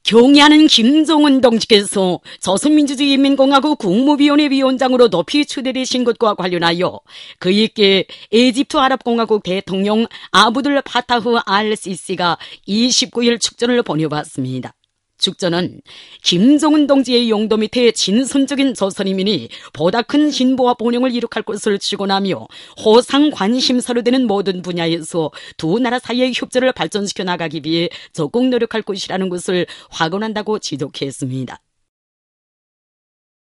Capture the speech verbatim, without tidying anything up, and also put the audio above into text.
경의하는 김정은 동지께서 조선민주주의인민공화국 국무위원회 위원장으로 높이 추대되신 것과 관련하여 그이께 에집트 아랍공화국 대통령 아브둘 파타흐 알 시시가 이십구일 축전을 보내봤습니다. 축전은 김정은 동지의 용도 밑에 진선적인 조선인민이 보다 큰 진보와 번영을 이룩할 것을 축원하며 호상 관심사로 되는 모든 분야에서 두 나라 사이의 협조를 발전시켜 나가기 위해 적극 노력할 것이라는 것을 확언한다고 지적했습니다.